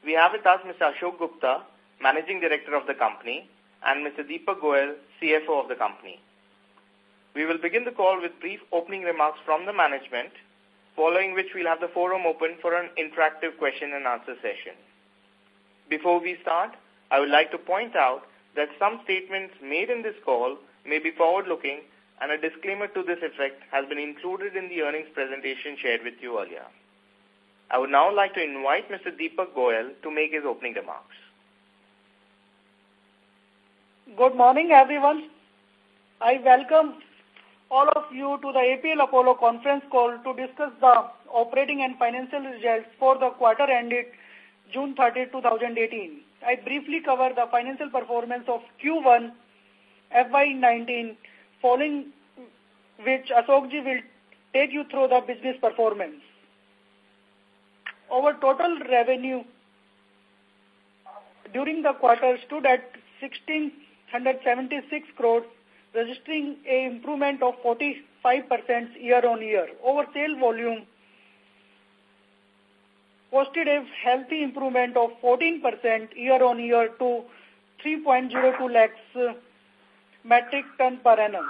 we have with us Mr. Ashok Gupta, Managing Director of the company, and Mr. Deepak Goyal, CFO of the company. We will begin the call with brief opening remarks from the management, following which we'll have the forum open for an interactive question and answer session. Before we start, I would like to point out that some statements made in this call may be forward-looking, and a disclaimer to this effect has been included in the earnings presentation shared with you earlier. I would now like to invite Mr. Deepak Goyal to make his opening remarks. Good morning, everyone. I welcome all of you to the APL Apollo conference call to discuss the operating and financial results for the quarter ended June 30, 2018. I briefly cover the financial performance of Q1 FY19, following which Ashokji will take you through the business performance. Our total revenue during the quarter stood at 1,676 crores, registering an improvement of 45% year-on-year. Our sale volume posted a healthy improvement of 14% year-on-year to 3.02 lakhs metric ton per annum.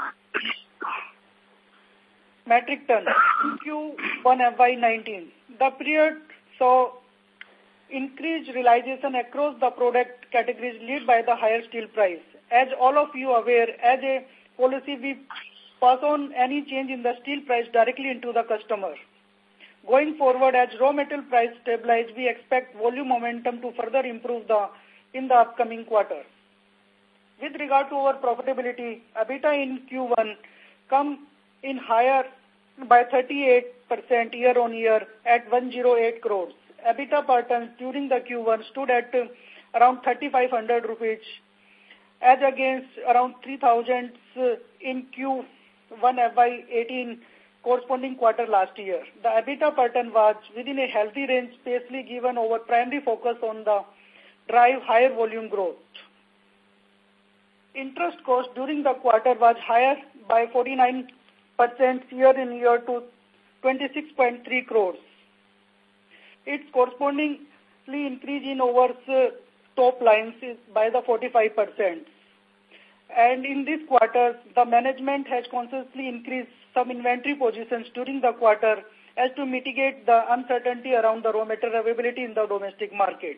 Metric ton in Q1 FY19. The period saw increased realization across the product categories led by the higher steel price. As all of you are aware, as a policy, we pass on any change in the steel price directly into the customer. Going forward, as raw material price stabilize, we expect volume momentum to further improve in the upcoming quarter. With regard to our profitability, EBITDA in Q1 come in higher by 38% year-on-year at 108 crores. EBITDA per ton during the Q1 stood at around 3,500 rupees as against around 3,000 in Q1 FY18 corresponding quarter last year. The EBITDA per ton was within a healthy range, especially given our primary focus on the drive higher volume growth. Interest cost during the quarter was higher by 49% year-on-year to 26.3 crores. Its correspondingly increase in our top lines is by the 45%. And in this quarter, the management has consciously increased some inventory positions during the quarter as to mitigate the uncertainty around the raw material availability in the domestic market.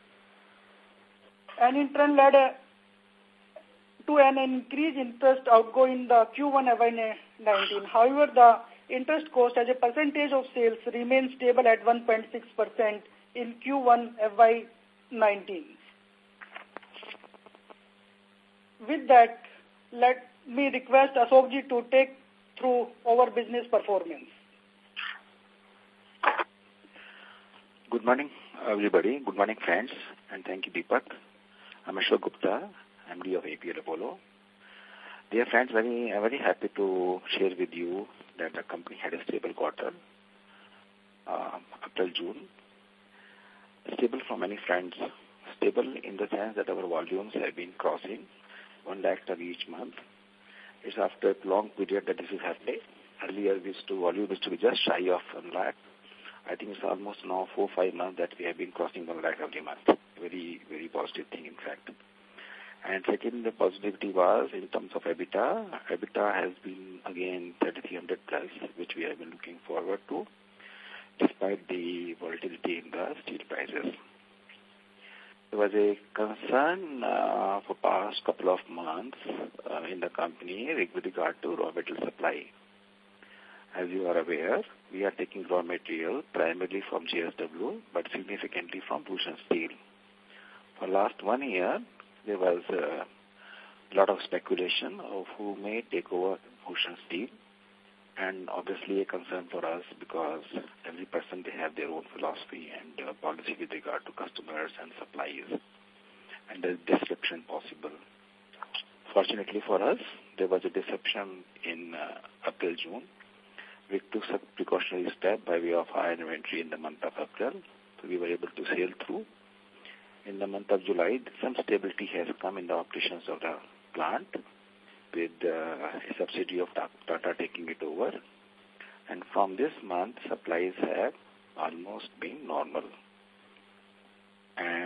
And in turn led to an increased interest outgo in the Q1 FY19. However, the interest cost as a percentage of sales remains stable at 1.6% in Q1 FY19. With that, let me request Ashokji to take through our business performance. Good morning, everybody. Good morning, friends, and thank you, Deepak. I'm Ashok Gupta, MD of APL Apollo. Dear friends, I'm very happy to share with you that the company had a stable quarter up till June. Stable from many fronts. Stable in the sense that our volumes have been crossing 1 lakh ton each month. It's after a long period that this is happening. Earlier, volume used to be just shy of 1 lakh. I think it's almost now 4-5 months that we have been crossing 1 lakh every month. Very, very positive thing, in fact. And second, the positivity was in terms of EBITDA. EBITDA has been again 3,300 plus, which we have been looking forward to, despite the volatility in the steel prices. There was a concern for past couple of months in the company with regard to raw material supply. As you are aware, we are taking raw material primarily from JSW, but significantly from Bhushan Steel. For last 1 year, there was a lot of speculation of who may take over Bhushan Steel, and obviously a concern for us because every person, they have their own philosophy and policy with regard to customers and suppliers, and there's disruption possible. Fortunately for us, there was a disruption in up till June. We took some precautionary step by way of higher inventory in the month of April, so we were able to sail through. In the month of July, some stability has come in the operations of the plant, with a subsidiary of Tata taking it over. And from this month, supplies have almost been normal. And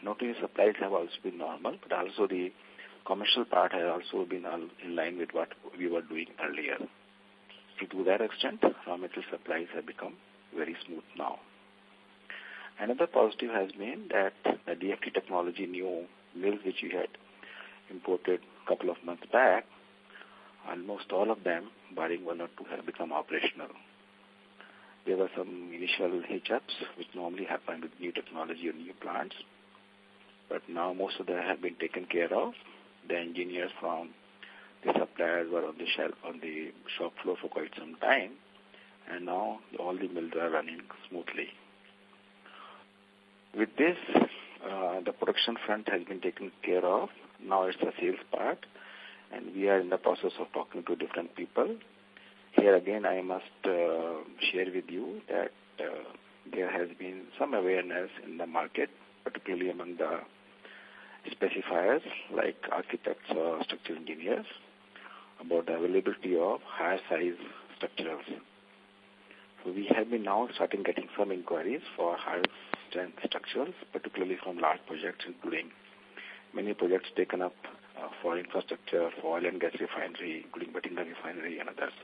not only supplies have also been normal, but also the commercial part has also been in line with what we were doing earlier. To that extent, raw material supplies have become very smooth now. Another positive has been that the DFT technology new mills which we had imported a couple of months back, almost all of them, barring one or two, have become operational. There were some initial hitch-ups which normally happen with new technology or new plants, but now most of them have been taken care of. The engineers from the suppliers were on the shop floor for quite some time, and now all the mills are running smoothly. With this, the production front has been taken care of. Now it's the sales part, and we are in the process of talking to different people. Here again, I must share with you that there has been some awareness in the market, particularly among the specifiers like architects or structural engineers, about the availability of higher size structurals. So we have been now starting getting some inquiries for higher strength structurals, particularly from large projects, including many projects taken up for infrastructure, for oil and gas refinery, including Bathinda refinery and others.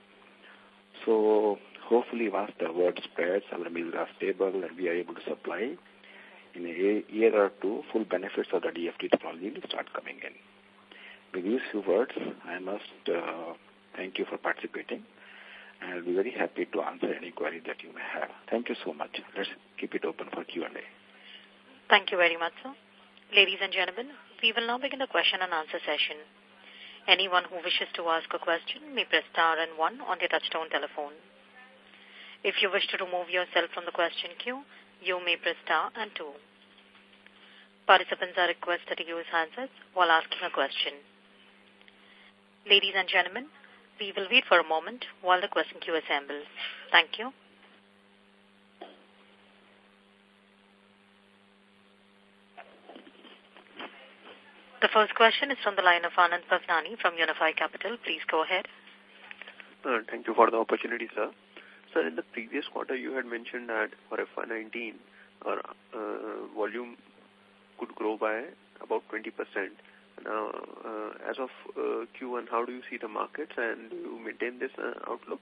So hopefully once the word spreads, our mills are stable and we are able to supply, in a year or two, full benefits of the DFT technology will start coming in. With these few words, I must thank you for participating, and I'll be very happy to answer any query that you may have. Thank you so much. Let's keep it open for Q&A. Thank you very much, sir. Ladies and gentlemen, we will now begin the question and answer session. Anyone who wishes to ask a question may press star and 1 on their touchtone telephone. If you wish to remove yourself from the question queue, you may press star and 2. Participants are requested to use handsets while asking a question. Ladies and gentlemen, we will wait for a moment while the question queue assembles. Thank you. The first question is from the line of Anand Bhavnani from Unifi Capital. Please go ahead. Thank you for the opportunity, sir. Sir, in the previous quarter, you had mentioned that for FY19, our volume could grow by about 20%. Now, as of Q1, how do you see the markets, and do you maintain this outlook?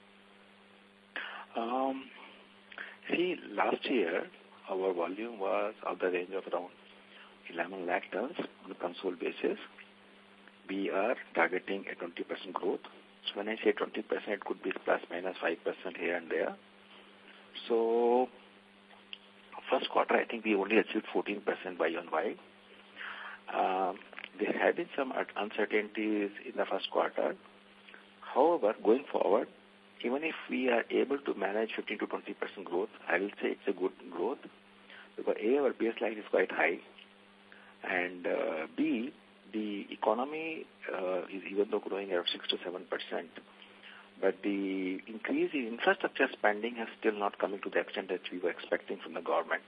See, last year, our volume was of the range of around 11 lakh tons on a consolidated basis. We are targeting a 20% growth. So when I say 20%, it could be plus minus 5% here and there. So first quarter, I think we only achieved 14% Y-on-Y. There have been some uncertainties in the first quarter. However, going forward, even if we are able to manage 15 to 20% growth, I will say it's a good growth, because A, our baseline is quite high, and B, the economy is even though growing at 6 to 7%, but the increase in infrastructure spending has still not come to the extent that we were expecting from the government.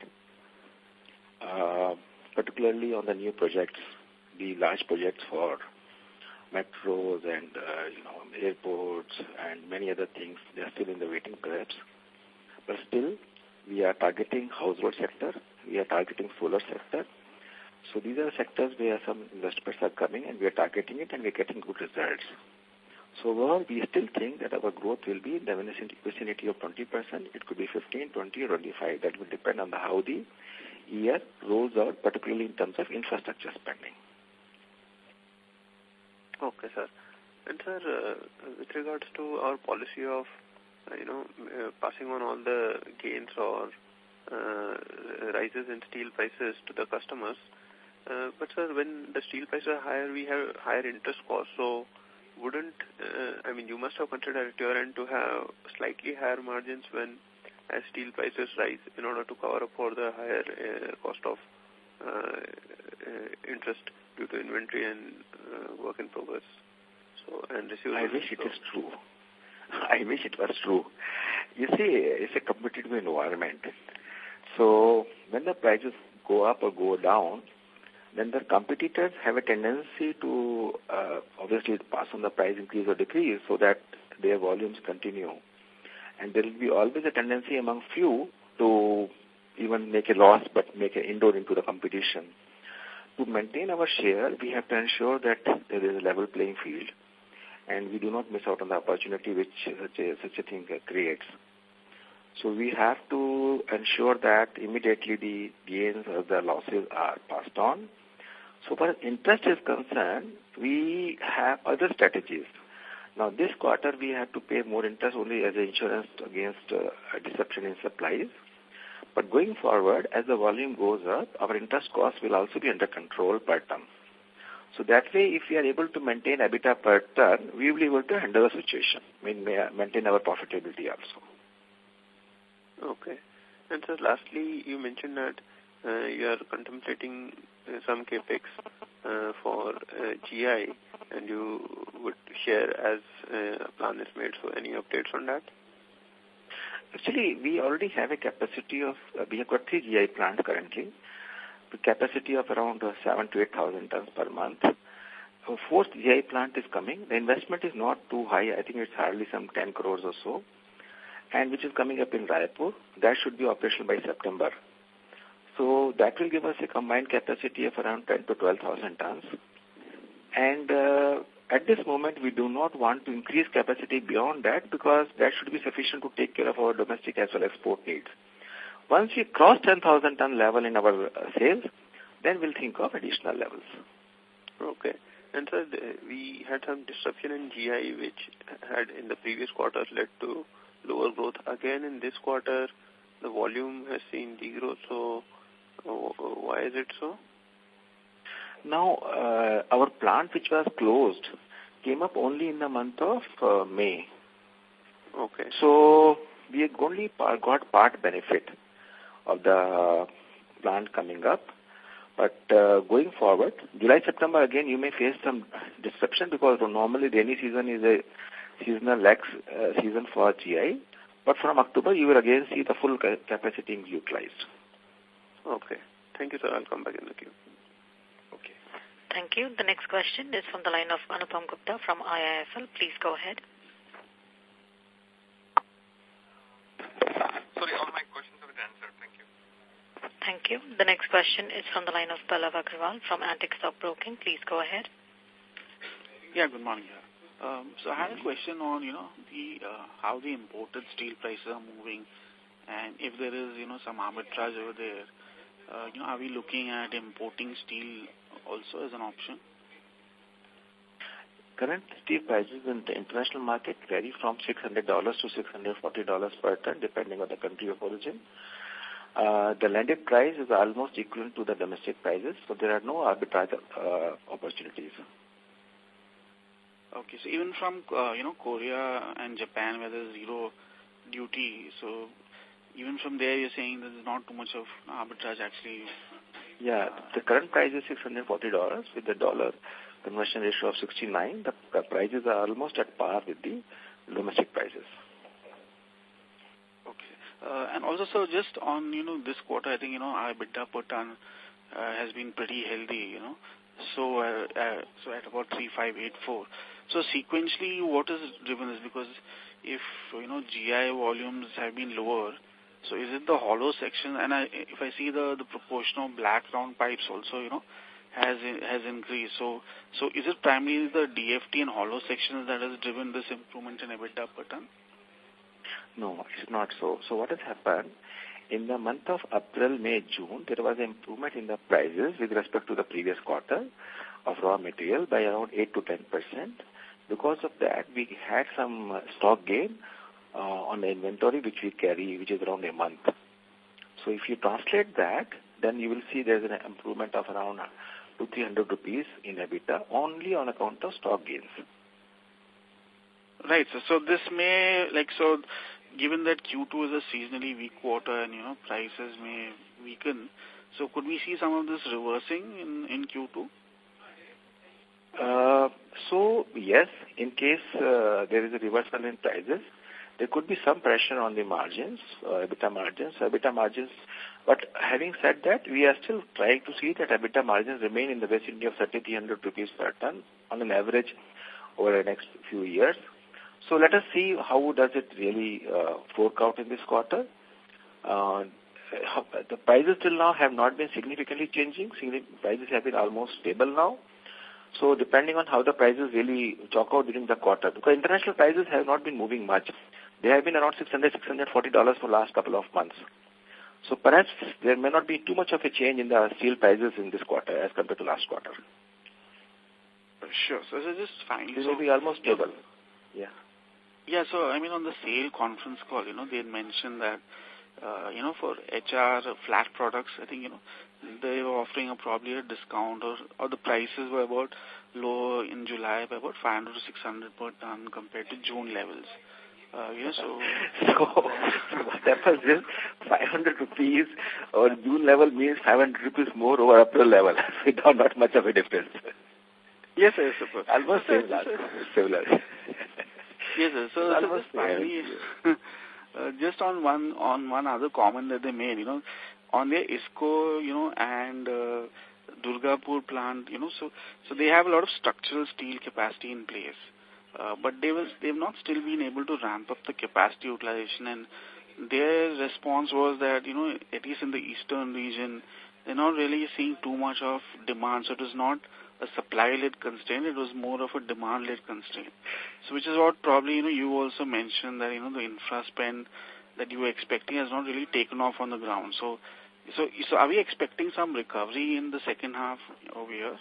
Particularly on the new projects, the large projects for metros and airports and many other things, they are still in the waiting perhaps. But still, we are targeting household sector, we are targeting solar sector. So these are sectors where some investments are coming, and we are targeting it, and we are getting good results. So overall, we still think that our growth will be in the vicinity of 20%. It could be 15, 20, or 25. That will depend on how the year rolls out, particularly in terms of infrastructure spending. Okay, sir. And sir, with regards to our policy of, passing on all the gains or rises in steel prices to the customers, but sir, when the steel prices are higher, we have higher interest costs. So wouldn't, you must have considered at your end to have slightly higher margins when as steel prices rise in order to cover up for the higher cost of interest due to inventory and work in progress. So, and I wish it is true. I wish it was true. You see, it's a competitive environment. So when the prices go up or go down, then the competitors have a tendency to obviously pass on the price increase or decrease so that their volumes continue. And there will be always a tendency among few to even make a loss but make an inroad into the competition. To maintain our share, we have to ensure that there is a level playing field and we do not miss out on the opportunity which such a thing creates. So we have to ensure that immediately the gains or the losses are passed on. So far as interest is concerned, we have other strategies. Now this quarter we have to pay more interest only as an insurance against disruption in supplies. But going forward, as the volume goes up, our interest costs will also be under control per ton. So that way, if we are able to maintain EBITDA per ton, we will be able to handle the situation, maintain our profitability also. Okay. And so lastly, you mentioned that you are contemplating some capex for GI, and you would share as a plan is made. So any updates on that? Actually, we already have a capacity of, we have got 3 GI plants currently, with capacity of around 7,000 to 8,000 tons per month. Our 4th GI plant is coming. The investment is not too high. I think it's hardly some 10 crores or so, and which is coming up in Raipur. That should be operational by September. So that will give us a combined capacity of around 10 to 12,000 tons. And at this moment, we do not want to increase capacity beyond that because that should be sufficient to take care of our domestic as well as export needs. Once we cross 10,000 ton level in our sales, then we'll think of additional levels. Okay. And sir, we had some disruption in GI which had in the previous quarter led to lower growth. Again, in this quarter, the volume has seen degrowth. So why is it so? Now, our plant which was closed came up only in the month of May. Okay. So we only got part benefit of the plant coming up. But going forward, July, September, again, you may face some disruption because normally rainy season is a seasonal lax season for GI. But from October, you will again see the full capacity being utilized. Okay. Thank you, sir. I'll come back in the queue. Okay. Thank you. The next question is from the line of Anupam Gupta from IIFL. Please go ahead. Sorry, all my questions have been answered. Thank you. Thank you. The next question is from the line of Pallav Agarwal from Antique Stock Broking. Please go ahead. Yeah, good morning. So I had a question on, how the imported steel prices are moving, and if there is, some arbitrage over there, are we looking at importing steel also as an option? Current steel prices in the international market vary from $600 to $640 per ton, depending on the country of origin. The landed price is almost equivalent to the domestic prices, so there are no arbitrage opportunities. Okay, so even from, Korea and Japan where there's zero duty, so even from there you're saying there's not too much of arbitrage actually? Yeah, the current price is $640 with the dollar conversion ratio of 69. The prices are almost at par with the domestic prices. Okay. And also, so just on, this quarter, I think, our EBITDA per ton has been pretty healthy, So at about 3,584. So sequentially, what has driven this? Because if, GI volumes have been lower, so is it the hollow section? And if I see the proportion of black round pipes also, has increased. So is it primarily the DFT and hollow sections that has driven this improvement in EBITDA per ton? No, it's not so. So what has happened? In the month of April, May, June, there was an improvement in the prices with respect to the previous quarter of raw material by around 8 to 10%. Because of that, we had some stock gain on the inventory which we carry, which is around a month. So if you translate that, then you will see there's an improvement of around 200-300 rupees in EBITDA only on account of stock gains. Right. So this may, given that Q2 is a seasonally weak quarter and, prices may weaken, so could we see some of this reversing in Q2? So, yes, in case there is a reversal in prices, there could be some pressure on the margins, EBITDA margins. But having said that, we are still trying to see that EBITDA margins remain in the vicinity of 3,300 rupees per ton on an average over the next few years. So let us see how does it really work out in this quarter. the prices till now have not been significantly changing. Prices have been almost stable now. So depending on how the prices really chalk out during the quarter, because international prices have not been moving much. They have been around $640 for the last couple of months. So perhaps there may not be too much of a change in the steel prices in this quarter as compared to last quarter. Sure. So just finally, it will be almost stable. Yeah. Yeah. So I mean, on the sale conference call, they had mentioned that for HR flat products, I think they were offering probably a discount, or the prices were about low in July by about 500 to 600 per ton compared to June levels. So what happens is 500 rupees or June level means 500 rupees more over April level. Not much of a difference. Yes, I suppose. Almost similar. Yes, sir. So just finally, just on one other comment that they made, on their ISCO, and Durgapur plant, so they have a lot of structural steel capacity in place. But they've not still been able to ramp up the capacity utilization, and their response was that, at least in the eastern region, they're not really seeing too much of demand, so it was not a supply-led constraint, it was more of a demand-led constraint. So which is what probably, you also mentioned that, the infra spend that you were expecting has not really taken off on the ground. So are we expecting some recovery in the second half over here?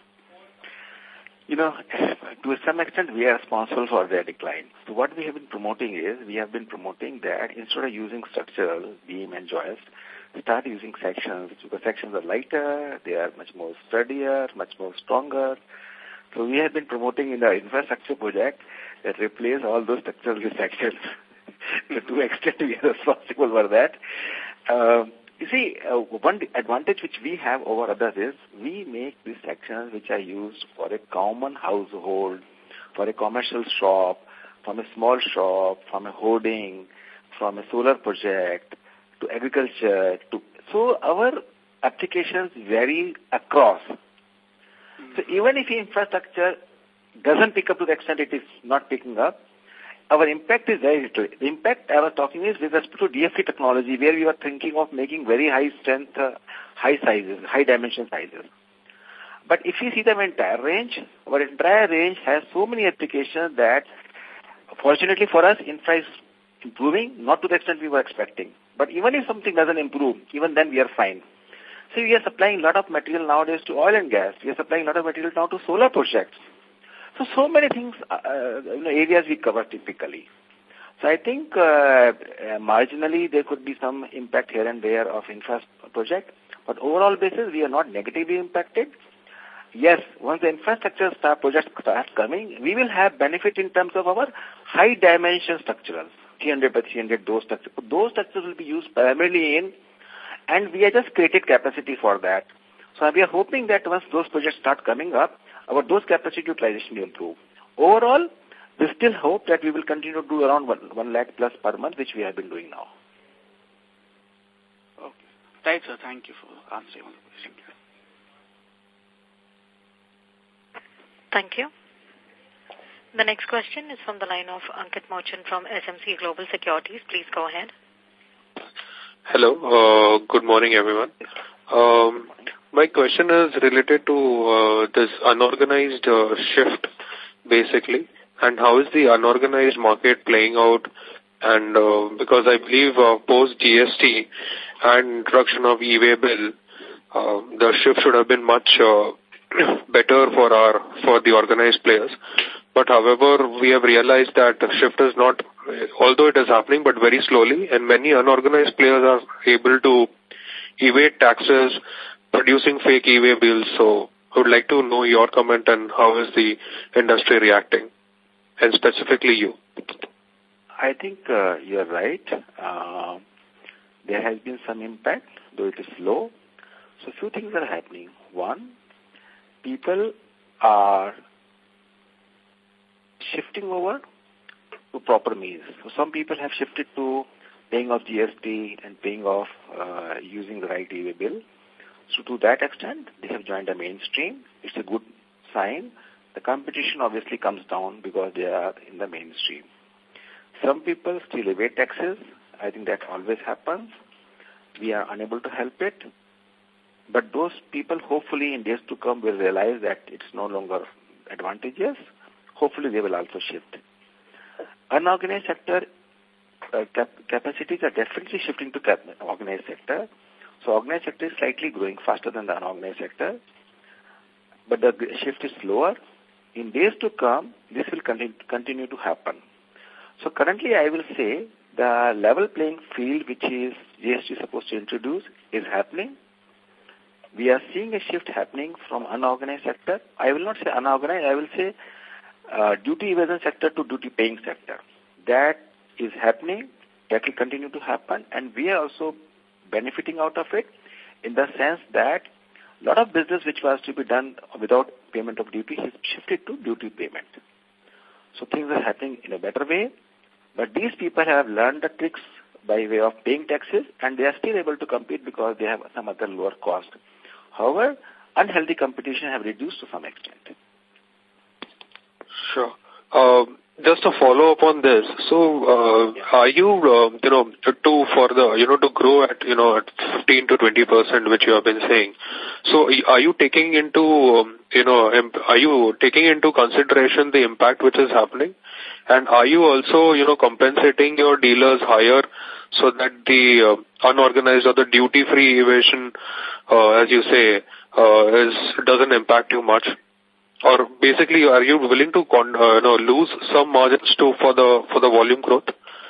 To some extent, we are responsible for their decline. So what we have been promoting is, that instead of using structural beam and joist, start using sections, because sections are lighter, they are much more sturdier, much more stronger. So we have been promoting in the infrastructure project that replace all those structural with sections. So to an extent, we are responsible for that. You see, one advantage which we have over others is we make these sections which are used for a common household, for a commercial shop, from a small shop, from a hoarding, from a solar project, to agriculture. So our applications vary across. So even if infrastructure doesn't pick up to the extent it is not picking up, our impact is very little. The impact I was talking is with respect to DFC technology, where we were thinking of making very high strength, high sizes, high dimension sizes. But if you see the entire range, our entire range has so many applications that, fortunately for us, infra is improving, not to the extent we were expecting. But even if something doesn't improve, even then we are fine. So we are supplying a lot of material nowadays to oil and gas. We are supplying a lot of material now to solar projects. So many things, areas we cover typically. So I think marginally there could be some impact here and there of infra project, but overall basis we are not negatively impacted. Yes, once the infrastructure projects start coming, we will have benefit in terms of our high dimension structurals, 300 by 300, those structures. Those structures will be used primarily in, and we have just created capacity for that. So we are hoping that once those projects start coming up, those capacity utilization will improve. Overall, we still hope that we will continue to do around 1 lakh plus per month, which we have been doing now. Okay. Right, sir. Thank you for answering all the questions. Thank you. The next question is from the line of Ankit Merchant from SMC Global Securities. Please go ahead. Hello. Good morning, everyone. My question is related to this unorganized shift, basically, and how is the unorganized market playing out? And because I believe post GST and introduction of e-way bill, the shift should have been much better for the organized players. But however, we have realized that the shift is not, although it is happening, but very slowly, and many unorganized players are able to evade taxes, producing fake e-way bills. So I would like to know your comment on how is the industry reacting, and specifically you. I think you're right. There has been some impact, though it is slow. So few things are happening. One, people are shifting over to proper means. So some people have shifted to paying off GST and paying off using the right e-way bill. So to that extent, they have joined the mainstream. It's a good sign. The competition obviously comes down because they are in the mainstream. Some people still evade taxes. I think that always happens. we are unable to help it. But those people, hopefully, in days to come, will realize that it's no longer advantageous. Hopefully, they will also shift. Unorganized sector capacities are definitely shifting to organized sector. So, organized sector is slightly growing faster than the unorganized sector, but the shift is slower. In days to come, this will continue to happen. So, currently, I will say the level playing field which is GST supposed to introduce is happening. We are seeing a shift happening from unorganized sector. I will not say unorganized, I will say duty evasion sector to duty paying sector. That is happening, that will continue to happen, and we are also benefiting out of it in the sense that a lot of business which was to be done without payment of duty is shifted to duty payment. So things are happening in a better way, but these people have learned the tricks by way of paying taxes, and they are still able to compete because they have some other lower cost. However, unhealthy competition have reduced to some extent. Sure. Just a follow up on this. So, are you, to grow at, at 15 to 20%, which you have been saying. So, are you taking into, are you taking into consideration the impact which is happening? And are you also, compensating your dealers higher so that the unorganized or the duty-free evasion, as you say, doesn't impact you much? Or basically, are you willing to lose some margins for the volume growth?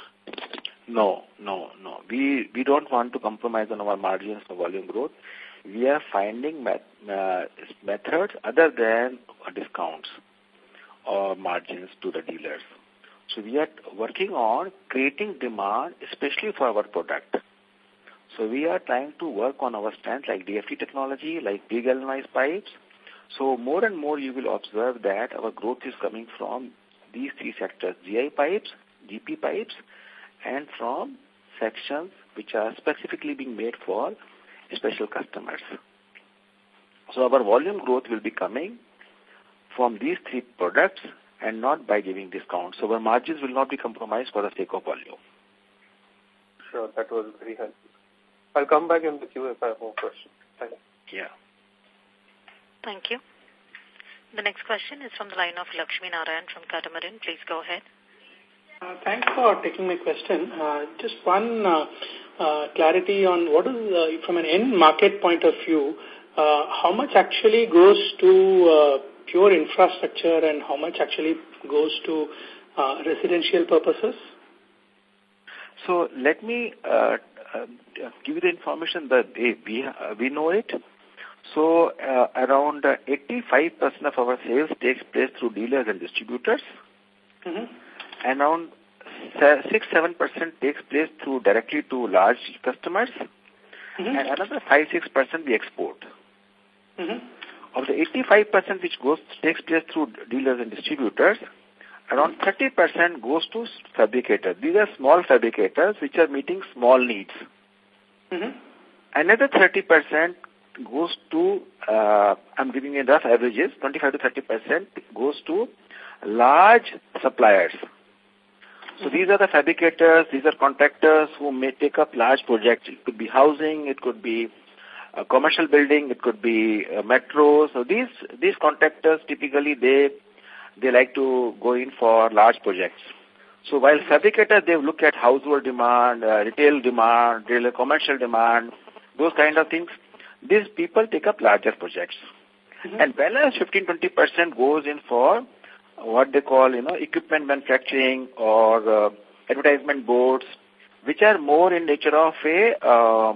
No. We don't want to compromise on our margins for volume growth. We are finding methods other than discounts or margins to the dealers. So we are working on creating demand, especially for our product. So we are trying to work on our strengths like DFT technology, like degalvanized pipes. So more and more you will observe that our growth is coming from these three sectors, GI pipes, GP pipes, and from sections which are specifically being made for special customers. So our volume growth will be coming from these three products and not by giving discounts. So our margins will not be compromised for the sake of volume. Sure, that was very helpful. I'll come back in the queue if I have more questions. Thank you. Yeah. Thank you. The next question is from the line of Lakshmi Narayan from Catamaran. Please go ahead. Thanks for taking my question. Just one clarity on what is, from an end market point of view, how much actually goes to pure infrastructure and how much actually goes to residential purposes? So let me give you the information that we know it. So around 85% of our sales takes place through dealers and distributors. And around 6-7% takes place through directly to large customers. And another 5-6% we export. Of the 85% which takes place through dealers and distributors, around 30% goes to fabricators. These are small fabricators which are meeting small needs. Another 30% goes to, I'm giving you rough averages, 25 to 30% goes to large suppliers. So these are the fabricators, these are contractors who may take up large projects. It could be housing, it could be a commercial building, it could be metro. So these contractors typically they like to go in for large projects. So while fabricators, they look at household demand, retail demand, commercial demand, those kind of things. These people take up larger projects. And balance 15-20% goes in for what they call, equipment manufacturing or advertisement boards, which are more in nature of a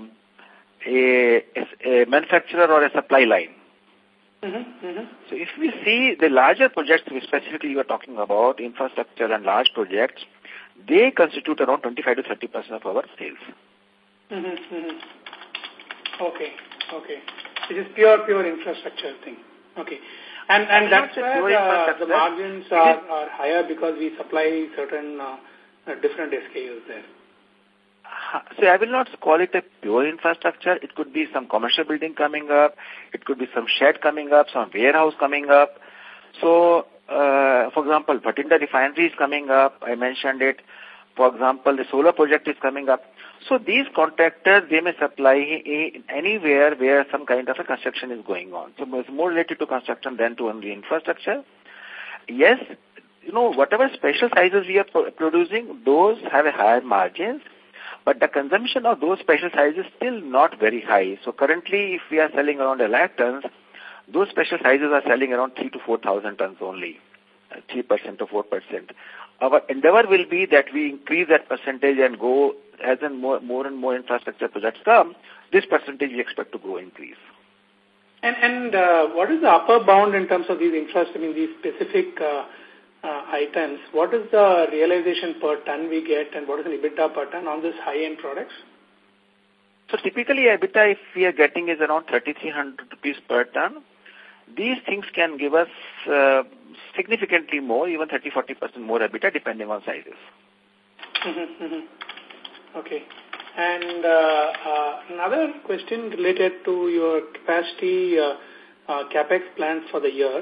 manufacturer or a supply line. So if we see the larger projects, specifically you are talking about infrastructure and large projects, they constitute around 25 to 30% of our sales. Okay. It is pure infrastructure thing. Okay. And that's where the margins are higher because we supply certain different SKUs there. So I will not call it a pure infrastructure. It could be some commercial building coming up. It could be some shed coming up, some warehouse coming up. So, for example, Bhatinda refinery is coming up. I mentioned it. For example, the solar project is coming up. So these contractors, they may supply anywhere where some kind of a construction is going on. So it's more related to construction than to only infrastructure. Yes, whatever special sizes we are producing, those have a higher margins, but the consumption of those special sizes is still not very high. So currently, if we are selling around 1 lakh tons, those special sizes are selling around 3,000 to 4,000 tons only, 3% to 4%. Our endeavor will be that we increase that percentage and go as in more and more infrastructure projects come, this percentage we expect to grow increase. And what is the upper bound in terms of these these specific items? What is the realization per ton we get, and what is the EBITDA per ton on these high-end products? So typically EBITDA, if we are getting, is around 3,300 rupees per ton. These things can give us significantly more, even 30-40% more EBITDA, depending on sizes. Okay. And another question related to your capacity capex plans for the year.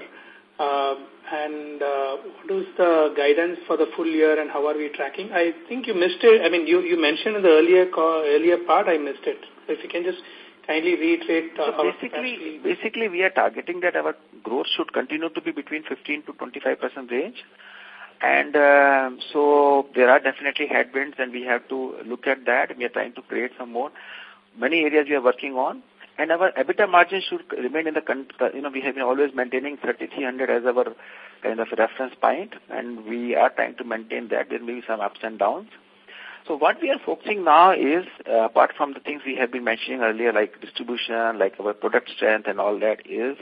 What is the guidance for the full year, and how are we tracking? I think you missed it. You mentioned in the earlier part, I missed it. So if you can just kindly reiterate. Basically, we are targeting that our growth should continue to be between 15 to 25% range. And so there are definitely headwinds, and we have to look at that. We are trying to create some more. Many areas we are working on. And our EBITDA margin should remain in the, we have been always maintaining 3,300 as our kind of reference point, and we are trying to maintain that. There may be some ups and downs. So what we are focusing now is, apart from the things we have been mentioning earlier, like distribution, like our product strength and all that, is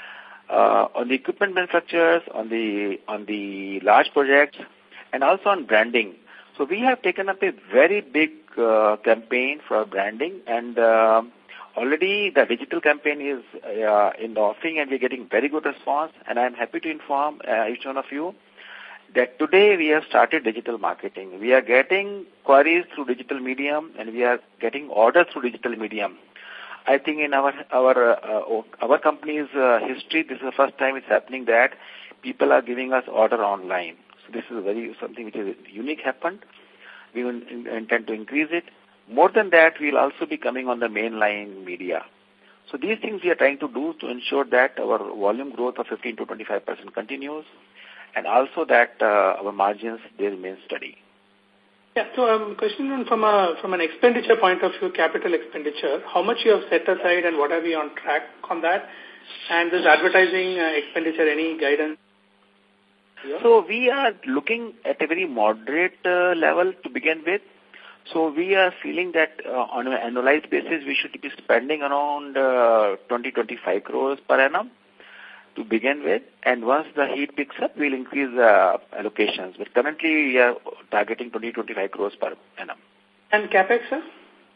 on the equipment manufacturers, on the large projects, and also on branding. So we have taken up a very big campaign for branding, and already the digital campaign is in the offing, and we're getting very good response. And I'm happy to inform each one of you that today we have started digital marketing. We are getting queries through digital medium, and we are getting orders through digital medium. I think in our company's history, this is the first time it's happening that people are giving us order online. So this is something which is unique happened. We will intend to increase it. More than that, we'll also be coming on the mainline media. So these things we are trying to do to ensure that our volume growth of 15 to 25% continues, and also that our margins, they remain steady. Yeah, so question from an expenditure point of view, capital expenditure, how much you have set aside and what are we on track on that? And this advertising expenditure, any guidance? Yeah. So we are looking at a very moderate level to begin with. So we are feeling that on an annualized basis, we should be spending around 20-25 crores per annum to begin with. And once the heat picks up, we'll increase the allocations. But currently, we are targeting 20-25 crores per annum. And CapEx, sir?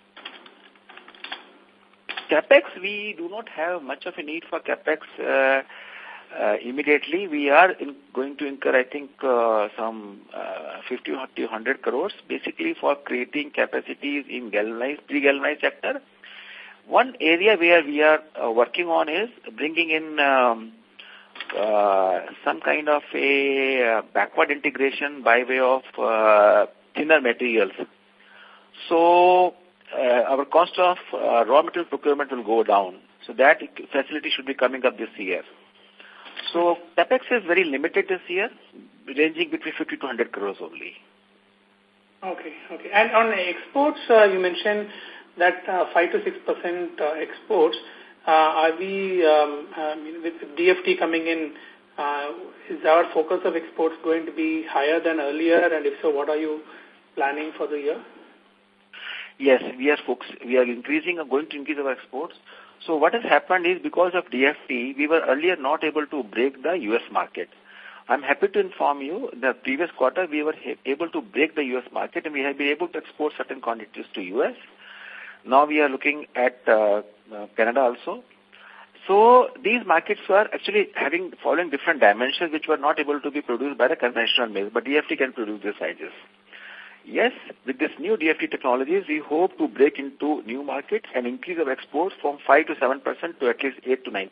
CapEx, we do not have much of a need for CapEx immediately. We are going to incur, I think, some 50 to 100 crores, basically for creating capacities in pre-galvanized sector. One area where we are working on is bringing in some kind of a backward integration by way of thinner materials. So our cost of raw material procurement will go down. So that facility should be coming up this year. So CapEx is very limited this year, ranging between 50 to 100 crores only. Okay. And on exports, you mentioned that 5 to 6% exports. Are we, with DFT coming in, is our focus of exports going to be higher than earlier? And if so, what are you planning for the year? Yes, we are going to increase our exports. So what has happened is, because of DFT, we were earlier not able to break the U.S. market. I'm happy to inform you the previous quarter we were able to break the U.S. market, and we have been able to export certain quantities to U.S. Now we are looking at Canada also. So these markets were actually following different dimensions which were not able to be produced by the conventional mills, but DFT can produce these sizes. Yes, with this new DFT technologies, we hope to break into new markets and increase our exports from 5 to 7% to at least 8 to 9%.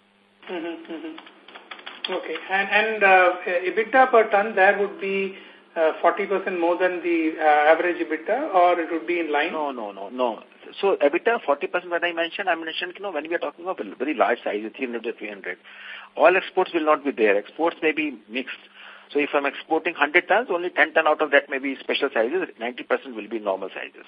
Okay. And EBITDA per ton, there would be 40% more than the average EBITDA, or it would be in line? No. So EBITDA 40% that I mentioned, when we are talking of a very large size, 300 to 300, all exports will not be there. Exports may be mixed. So if I'm exporting 100 tons, only 10 tons out of that may be special sizes, 90% will be normal sizes.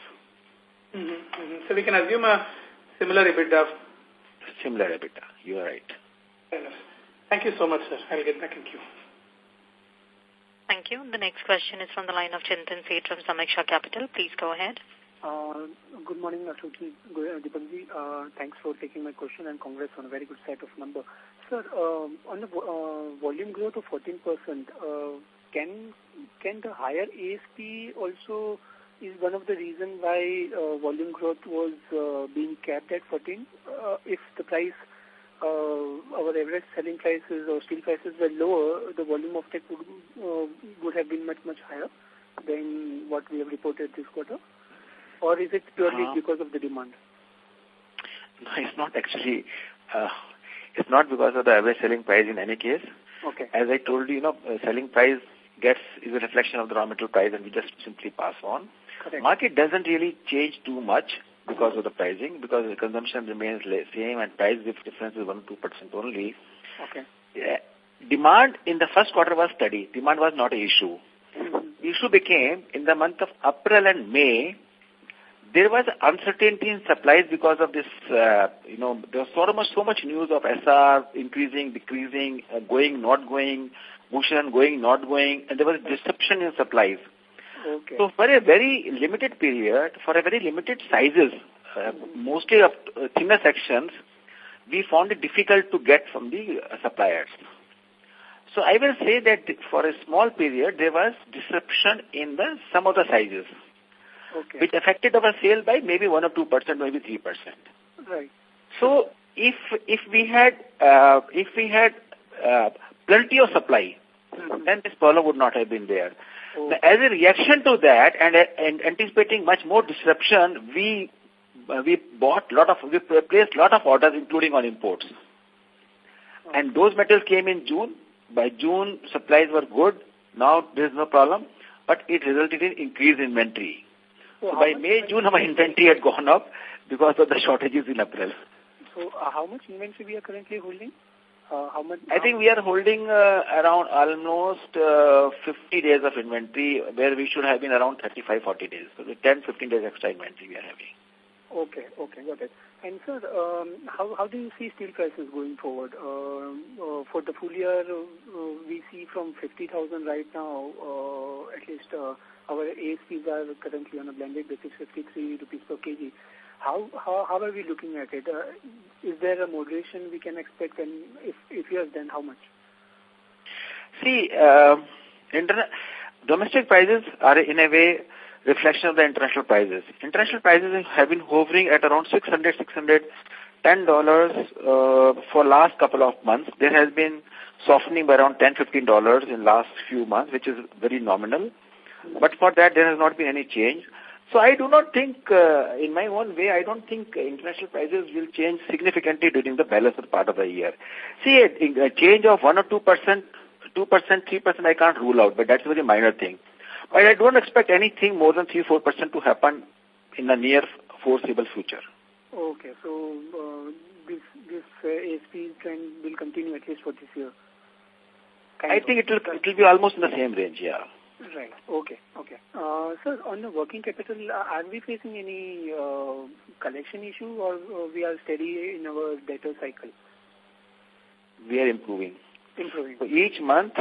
So we can assume a similar EBITDA? Similar EBITDA, you are right. Fair enough. Thank you so much, sir. I'll get back in queue. Thank you. The next question is from the line of Chintan Seth from Sameeksha Capital. Please go ahead. Good morning, Ashokji, Deepakji. Thanks for taking my question and congrats on a very good set of numbers. Sir, on the volume growth of 14%, can the higher ASP also is one of the reasons why volume growth was being capped at 14? If the price, our average selling prices or steel prices were lower, the volume of tech would have been much higher than what we have reported this quarter? Or is it purely because of the demand? No, it's not actually. It's not because of the average selling price in any case. Okay. As I told you, selling price is a reflection of the raw material price, and we just simply pass on. Correct. Market doesn't really change too much because of the pricing, because the consumption remains same and price difference is 1-2% only. Okay. Demand in the first quarter was steady. Demand was not an issue. The issue became in the month of April and May. There was uncertainty in supplies because of this, there was so much news of SR increasing, decreasing, going, not going, Bhushan going, not going, and there was disruption in supplies. Okay. So for a very limited period, for a very limited sizes, mostly of thinner sections, we found it difficult to get from the suppliers. So I will say that for a small period, there was disruption in some of the sizes. Okay. Which affected our sale by maybe 1 or 2%, maybe 3%. Right. So if we had plenty of supply, then this problem would not have been there. Oh. Now, as a reaction to that and anticipating much more disruption, we placed lot of orders, including on imports. Okay. And those metals came in June. By June, supplies were good. Now there is no problem, but it resulted in increased inventory. So by May, June, our inventory had gone up because of the shortages in April. So how much inventory we are currently holding? I think we are holding around almost 50 days of inventory, where we should have been around 35-40 days. So 10-15 days extra inventory we are having. Okay, got it. And sir, how do you see steel prices going forward? For the full year, we see from 50,000 right now, at least our ASPs are currently on a blended basis 53 rupees per kg. How are we looking at it? Is there a moderation we can expect, and if yes, then how much? See, domestic prices are in a way reflection of the international prices. International prices have been hovering at around $610 for last couple of months. There has been softening by around $10-15 in last few months, which is very nominal. But for that, there has not been any change. So I do not think, in my own way, I don't think international prices will change significantly during the balance part of the year. See, a change of 1 or 2%, 3%, I can't rule out, but that's a very minor thing. But I don't expect anything more than 3-4% to happen in the near foreseeable future. Okay, so this ASP trend will continue at least for this year? I think it will be almost in the same range, yeah. Right. Okay. Sir, on the working capital, are we facing any collection issue, or we are steady in our debtor cycle? We are improving. Improving. So each month,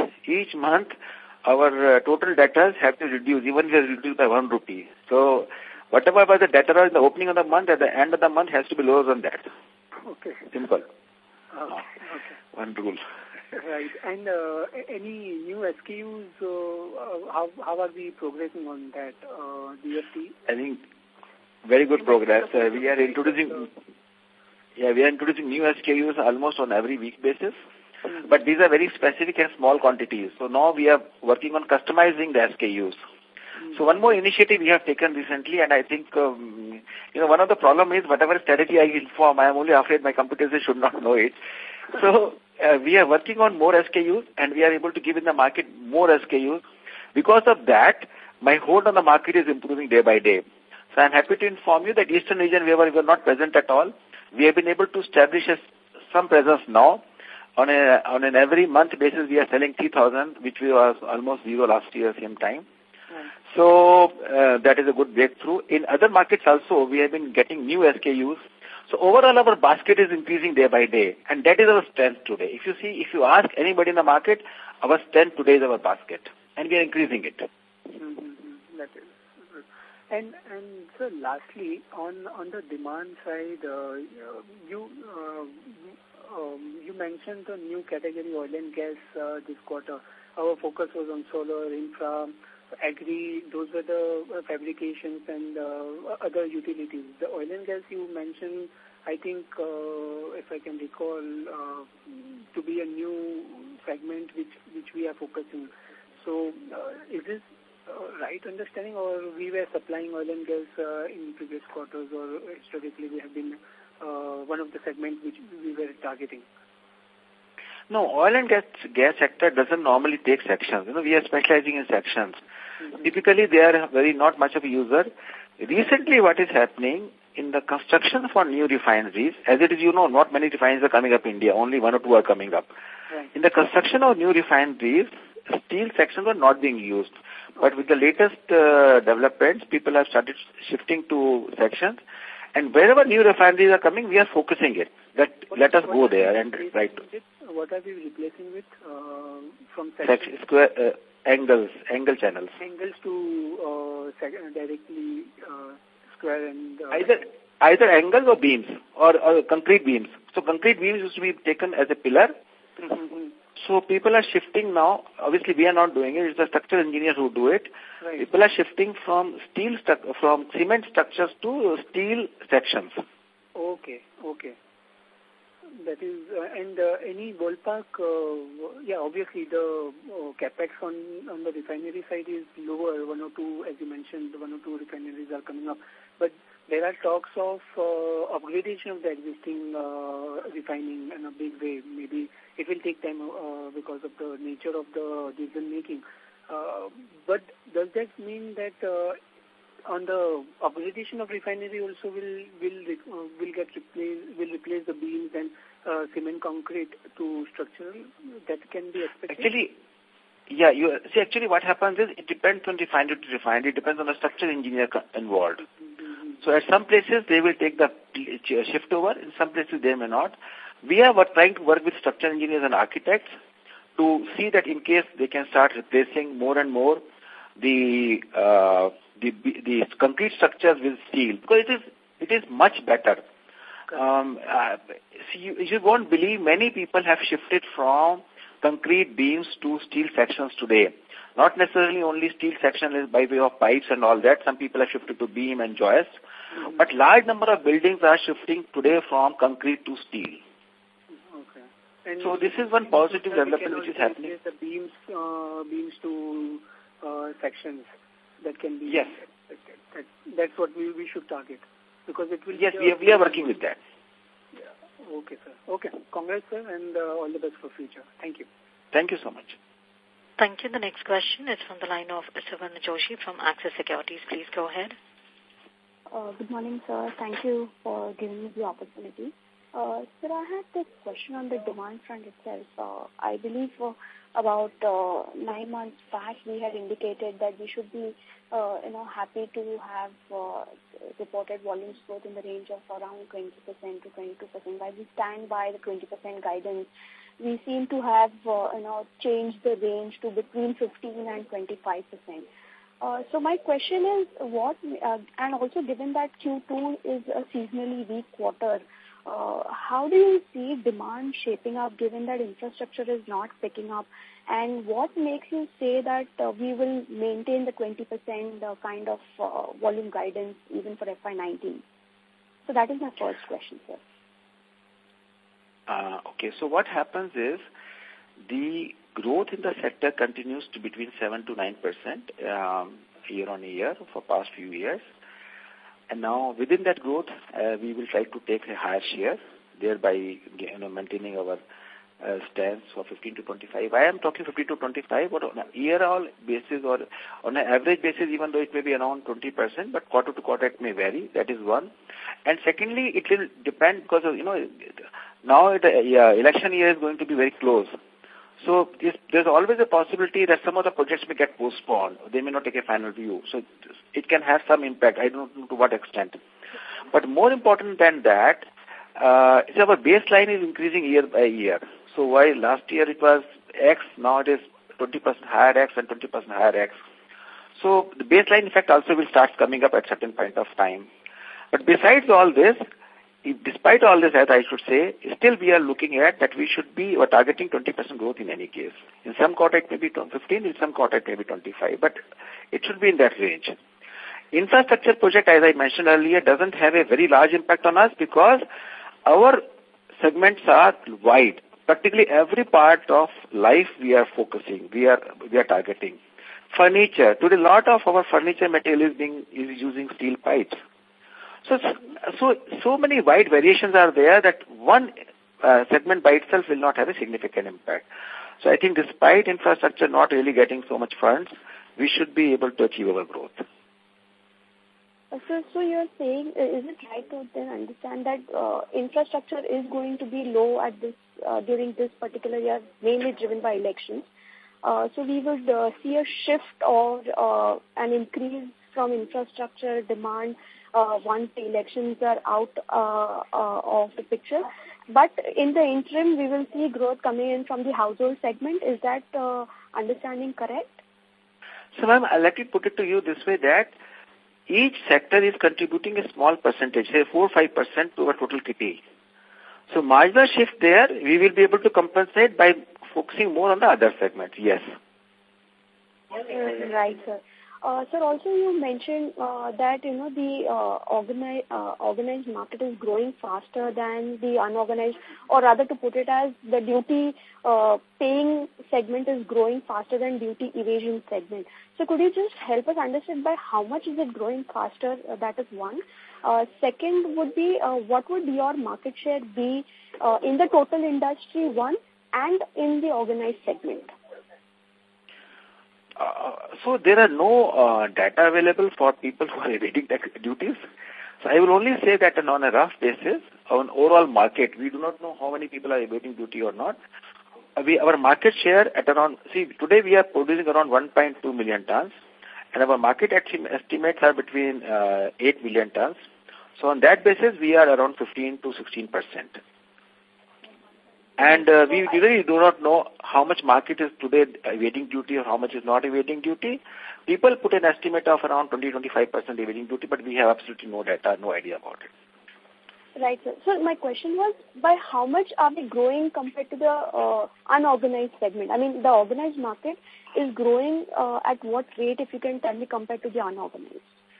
our total debtors have to reduce, even if we reduce by 1 rupee. So whatever was the debtor in the opening of the month, at the end of the month has to be lower than that. Okay. Simple. Okay. One rule. Right. And any new SKUs, how are we progressing on that, DFT? I think very good progress. We are introducing new SKUs almost on every week basis. But these are very specific and small quantities. So now we are working on customizing the SKUs. So one more initiative we have taken recently, and I think, one of the problem is whatever strategy I inform, I am only afraid my competitors should not know it. So we are working on more SKUs, and we are able to give in the market more SKUs. Because of that, my hold on the market is improving day by day. So I'm happy to inform you that Eastern region, where we were not present at all, we have been able to establish some presence now. On an every month basis, we are selling 3,000, which we was almost zero last year, same time. So that is a good breakthrough. In other markets also, we have been getting new SKUs. So overall, our basket is increasing day by day, and that is our strength today. If you ask anybody in the market, our strength today is our basket, and we are increasing it. That is good. And sir, lastly, on the demand side, you mentioned the new category oil and gas this quarter. Our focus was on solar, infra, agri. Those were the fabrications and other utilities. The oil and gas you mentioned, I think, if I can recall, to be a new segment which we are focusing. So, is this right understanding, or we were supplying oil and gas in previous quarters, or historically we have been one of the segments which we were targeting? No, oil and gas sector doesn't normally take sections. We are specializing in sections. Typically, they are very not much of a user. Recently, what is happening in the construction for new refineries, as it is, not many refineries are coming up in India, only 1 or 2 are coming up. Right. In the construction of new refineries, steel sections are not being used. But with the latest developments, people have started shifting to sections. And wherever new refineries are coming, we are focusing it. Let us go there and try to. What are we replacing with from sections? Angle channels. Angles to directly square and... Either angles or beams or concrete beams. So concrete beams used to be taken as a pillar. So people are shifting now. Obviously, we are not doing it. It's the structural engineers who do it. Right. People are shifting from cement structures to steel sections. Okay. That is, and any ballpark, obviously the capex on the refinery side is lower, 1 or 2, as you mentioned, 1 or 2 refineries are coming up. But there are talks of upgradation of the existing refining in a big way. Maybe it will take time because of the nature of the decision making. But does that mean that on the upgradation of refinery also will replace the beams and cement concrete to structural? That can be expected. Actually, what happens is it depends on refinery to refinery. It depends on the structural engineer involved. So at some places they will take the shift over. In some places they may not. We are trying to work with structural engineers and architects to see that in case they can start replacing more and more the concrete structures with steel, because it is much better. You won't believe many people have shifted from concrete beams to steel sections today. Not necessarily only steel section is by way of pipes and all that. Some people have shifted to beam and joists. But large number of buildings are shifting today from concrete to steel. Okay. And so this is one positive development which is happening. The beams to sections that can be... Yes. That's what we should target. Because it will... Yes, we are working with that. Yeah. Okay, sir. Okay. Congrats, sir, and all the best for future. Thank you. Thank you so much. Thank you. The next question is from the line of Suvarna Joshi from Axis Securities. Please go ahead. Good morning, sir. Thank you for giving me the opportunity. Sir, I had this question on the demand front itself. I believe about 9 months back, we had indicated that we should be, happy to have reported volumes growth in the range of around 20% to 22%. While we stand by the 20% guidance, we seem to have, changed the range to between 15 and 25%. So my question is, and also given that Q2 is a seasonally weak quarter, how do you see demand shaping up given that infrastructure is not picking up? And what makes you say that we will maintain the 20% kind of volume guidance even for FY19? So that is my first question, sir. Okay, so what happens is the growth in the sector continues to between 7 to 9% year on year for past few years. And now within that growth, we will try to take a higher share, thereby maintaining our stands for 15 to 25. I am talking 15 to 25, but on a year-all basis or on an average basis, even though it may be around 20%, but quarter to quarter it may vary. That is one. And secondly, it will depend because of, now the election year is going to be very close. So there's always a possibility that some of the projects may get postponed. They may not take a final view. So it can have some impact. I don't know to what extent. But more important than that, our baseline is increasing year by year. So while last year it was X, now it is 20% higher X and 20% higher X. So the baseline effect also will start coming up at a certain point of time. But besides all this, despite all this, as I should say, still we are looking at that we should be targeting 20% growth in any case. In some quarter it may be 15, in some quarter it may be 25, but it should be in that range. Infrastructure project, as I mentioned earlier, doesn't have a very large impact on us because our segments are wide. Practically every part of life we are focusing, we are targeting. Furniture, today a lot of our furniture material is using steel pipes. So many wide variations are there that one segment by itself will not have a significant impact. So I think despite infrastructure not really getting so much funds, we should be able to achieve our growth. So you're saying, is it right to then understand that infrastructure is going to be low at this during this particular year, mainly driven by elections? So we would see a shift or an increase from infrastructure demand once the elections are out of the picture. But in the interim, we will see growth coming in from the household segment. Is that understanding correct? So, ma'am, let me put it to you this way that each sector is contributing a small percentage, say 4-5% to our total KPI. So marginal shift there, we will be able to compensate by focusing more on the other segments, yes. Right, sir. Sir, also you mentioned that, the organized market is growing faster than the unorganized, or rather to put it as the duty paying segment is growing faster than duty evasion segment. So could you just help us understand by how much is it growing faster? That is one. Second would be, what would your market share be in the total industry, one, and in the organized segment? So there are no data available for people who are evading duties. So I will only say that on a rough basis, on overall market, we do not know how many people are evading duty or not. Our market share at around, today we are producing around 1.2 million tons, and our market estimates are between 8 million tons. So on that basis, we are around 15 to 16%. And we really do not know how much market is today evading duty or how much is not evading duty. People put an estimate of around 20-25% evading duty, but we have absolutely no data, no idea about it. Right, sir. So my question was, by how much are we growing compared to the unorganized segment? I mean, the organized market is growing at what rate, if you can tell me, compared to the unorganized?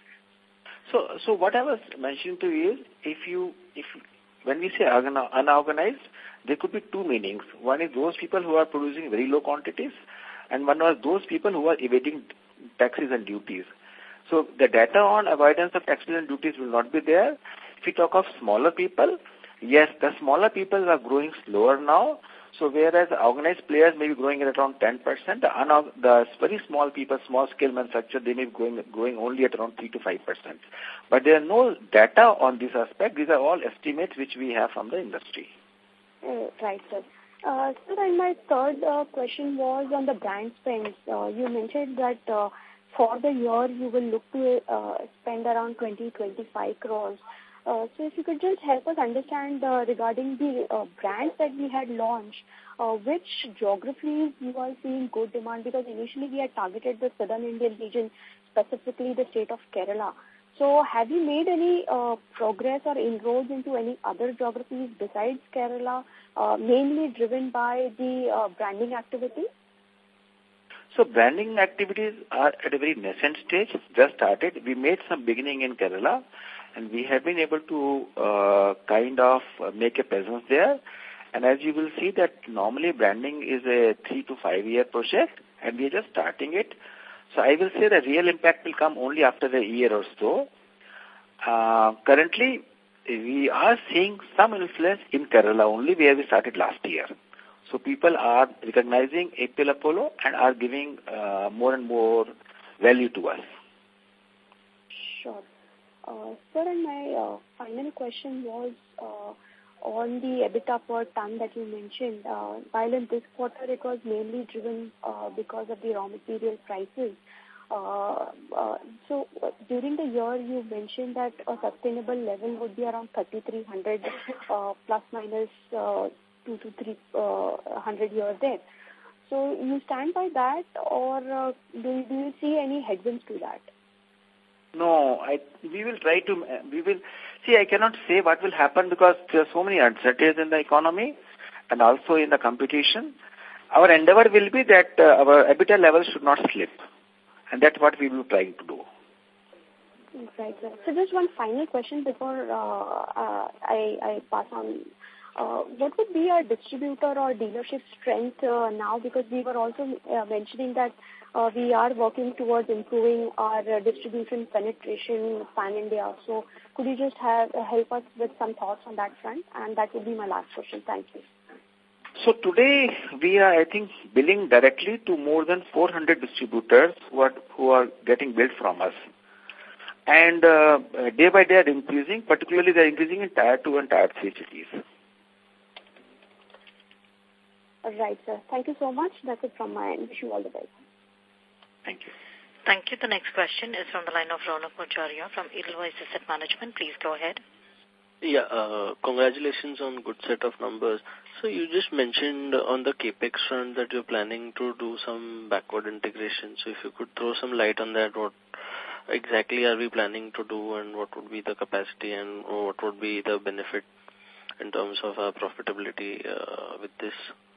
So what I was mentioning to you is, when we say unorganized, there could be two meanings. One is those people who are producing very low quantities, and one was those people who are evading taxes and duties. So the data on avoidance of taxes and duties will not be there. If we talk of smaller people, yes, the smaller people are growing slower now. So whereas organized players may be growing at around 10%, the very small people, small-scale manufacturers, they may be growing only at around 3 to 5%. But there are no data on this aspect. These are all estimates which we have from the industry. Right, sir. Sir, and my third question was on the brand spends. You mentioned that for the year you will look to spend around 20-25 crores. So if you could just help us understand regarding the brands that we had launched, which geographies you are seeing good demand, because initially we had targeted the southern Indian region, specifically the state of Kerala. So have you made any progress or inroads into any other geographies besides Kerala, mainly driven by the branding activity? So branding activities are at a very nascent stage, just started. We made some beginning in Kerala, and we have been able to kind of make a presence there. And as you will see that normally branding is a 3 to 5 year project, and we are just starting it. So I will say the real impact will come only after a year or so. Currently, we are seeing some influence in Kerala only, where we started last year. So people are recognizing APL Apollo and are giving more and more value to us. Sure. Sir, and my final question was on the EBITDA per ton that you mentioned. While in this quarter it was mainly driven because of the raw material prices. So during the year you mentioned that a sustainable level would be around 3,300 plus minus 2 to 300 here there. So you stand by that, or do you see any headwinds to that? No, we will try to, I cannot say what will happen because there are so many uncertainties in the economy and also in the competition. Our endeavor will be that our EBITDA level should not slip. And that's what we will try to do. Right, sir. So just one final question before I pass on. What would be our distributor or dealership strength now? Because we were also mentioning that we are working towards improving our distribution penetration pan-India. So could you just help us with some thoughts on that front? And that would be my last question. Thank you. So today we are, I think, billing directly to more than 400 distributors who are getting billed from us. And day by day are increasing, particularly they are increasing in Tier 2 and Tier 3 cities. Right, sir. Thank you so much. That's it from my end. Wish you all the best. Thank you. Thank you. The next question is from the line of Ronak Mocharia from Edelweiss Asset Management. Please go ahead. Yeah, congratulations on good set of numbers. So you just mentioned on the capex front that you're planning to do some backward integration. So if you could throw some light on that, what exactly are we planning to do and what would be the capacity and what would be the benefit in terms of our profitability with this?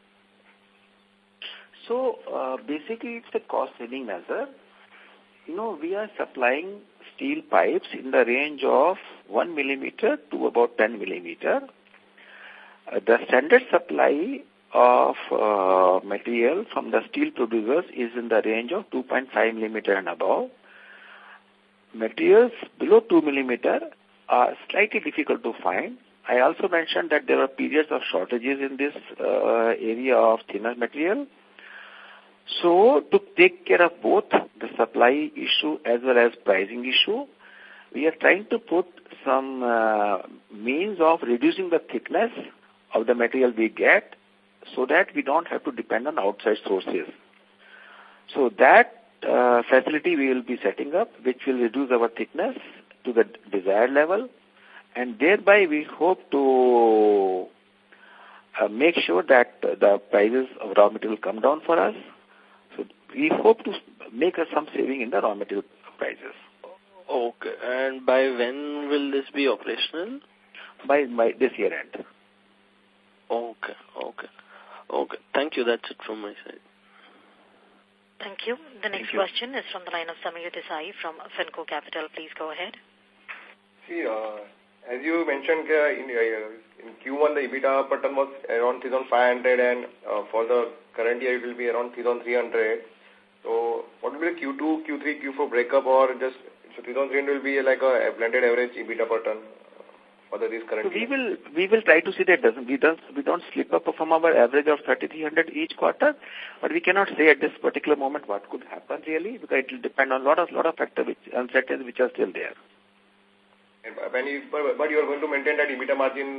So basically it's a cost saving measure. You know, we are supplying steel pipes in the range of 1 millimeter to about 10 millimeter. The standard supply of material from the steel producers is in the range of 2.5 millimeter and above. Materials below 2 millimeter are slightly difficult to find. I also mentioned that there are periods of shortages in this area of thinner material. So to take care of both the supply issue as well as pricing issue, we are trying to put some means of reducing the thickness of the material we get so that we don't have to depend on outside sources. So that facility we will be setting up, which will reduce our thickness to the desired level, and thereby we hope to make sure that the prices of raw material come down for us. So we hope to make some saving in the raw material prices. Okay. And by when will this be operational? By this year end. Okay. Thank you. That's it from my side. Thank you. The next question is from the line of Samir Desai from Finco Capital. Please go ahead. See, as you mentioned in Q1, the EBITDA per ton was around 3,500 and for the current year it will be around 3,300. So what will be the Q2, Q3, Q4 breakup, or just so 3,300 will be like a blended average EBITDA per ton for this current year? So we will try to see that we don't slip up from our average of 3,300 each quarter, but we cannot say at this particular moment what could happen really, because it will depend on a lot of factors, uncertainties which are still there. But you are going to maintain that EBITDA margin?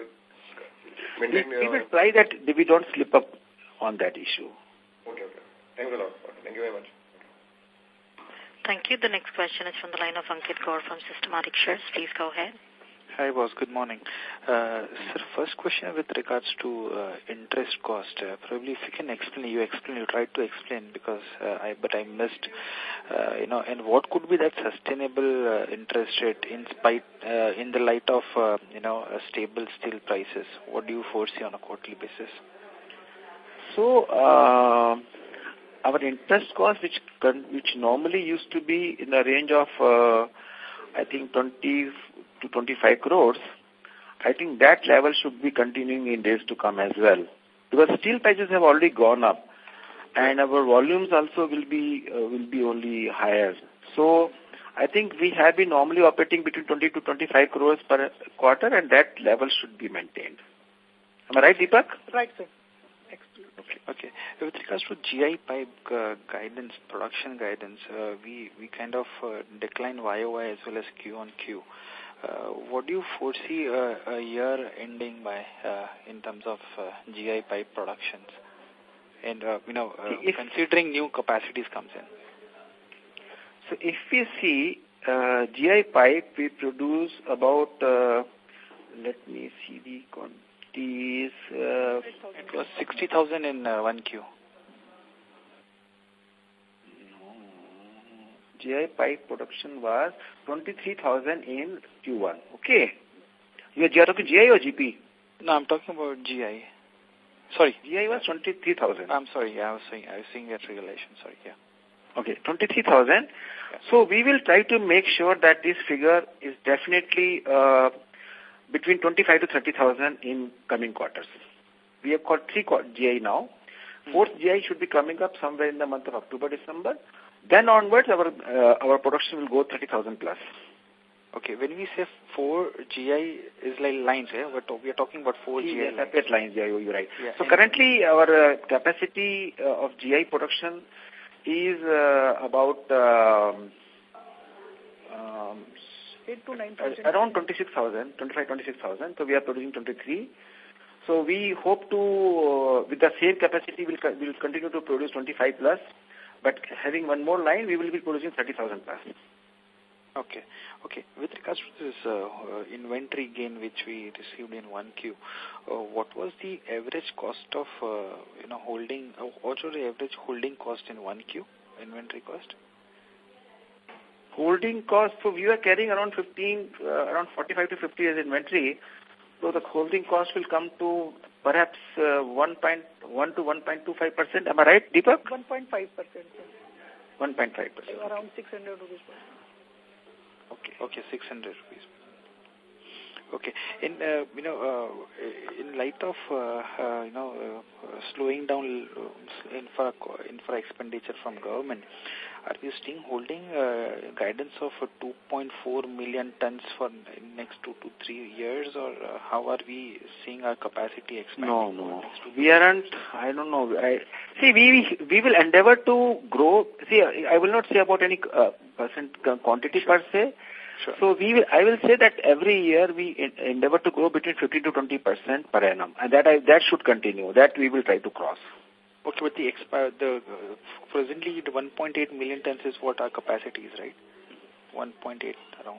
We will try that we don't slip up on that issue. Okay. Thanks a lot. Thank you very much. Thank you. The next question is from the line of Ankit Kaur from Systematic Shares. Please go ahead. Hi, boss. Good morning. Sir, first question with regards to interest cost. Probably if you can explain, you tried to explain because I missed, and what could be that sustainable interest rate in the light of, stable steel prices? What do you foresee on a quarterly basis? So, our interest cost, which normally used to be in the range of, I think 20 to 25 crores, I think that level should be continuing in days to come as well. Because steel prices have already gone up and our volumes also will be only higher. So I think we have been normally operating between 20 to 25 crores per quarter and that level should be maintained. Am I right, Deepak? Right, sir. Okay. With regards to GI pipe guidance, production guidance, we kind of decline YOY as well as Q on Q. What do you foresee a year ending by in terms of GI pipe productions? And, considering new capacities comes in. So if we see GI pipe, we produce about, let me see the quantities. It was 60,000 in 1Q. No. GI pipe production was 23,000 in Q1. Okay. You are talking GI or GP? No, I'm talking about GI. Sorry. GI was 23,000. I'm sorry. Yeah, I was saying that regulation. Sorry. Yeah. Okay, 23,000. Yeah. So we will try to make sure that this figure is definitely between 25 to 30,000 in coming quarters. We have got 3 GI now. 4th GI should be coming up somewhere in the month of October, December. Then onwards, our production will go 30,000 plus. Okay, when we say 4 GI is like lines, but we are talking about 4 GI lines. Separate lines, yeah, you're right. Yeah, so currently our capacity of GI production is about 8 to 9,000. Around 26,000. So we are producing 23. So we hope to, with the same capacity, we'll continue to produce 25 plus. But having one more line, we will be producing 30,000 plus. Okay. With regards to this inventory gain which we received in 1Q, what was the average cost of holding? What was the average holding cost in 1Q? Inventory cost? Holding cost, so we are carrying around 45 to 50 as inventory. So the holding cost will come to perhaps 1.1 to 1.25%. Am I right, Deepak? 1.5%. 1.5%. Around 600 rupees. Okay, 600 rupees. Okay, in light of slowing down infra expenditure from government, are we still holding guidance of 2.4 million tons for next 2 to 3 years, or how are we seeing our capacity expanding? No, we aren't. I don't know. We will endeavor to grow. See, I will not say about any quantity per se. Sure. So I will say that every year we endeavor to grow between 15 to 20% per annum, and that should continue. That we will try to cross. Okay, but presently the 1.8 million tons is what our capacity is, right? 1.8 around.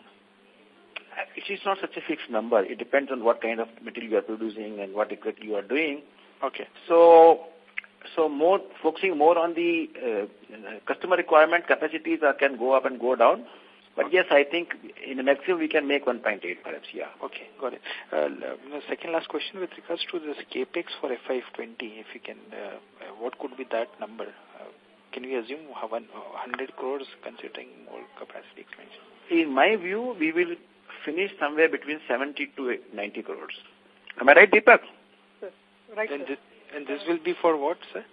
It is not such a fixed number. It depends on what kind of material you are producing and what exactly you are doing. Okay. So focusing more on the customer requirement, capacities can go up and go down. But yes, I think in the maximum we can make 1.8 perhaps, yeah. Okay, got it. Second last question with regards to this CAPEX for FY20, if you can, what could be that number? Can we assume 100 crores considering more capacity expansion? In my view, we will finish somewhere between 70 to 90 crores. Am I right, Deepak? Yes, right. And this will be for what, sir?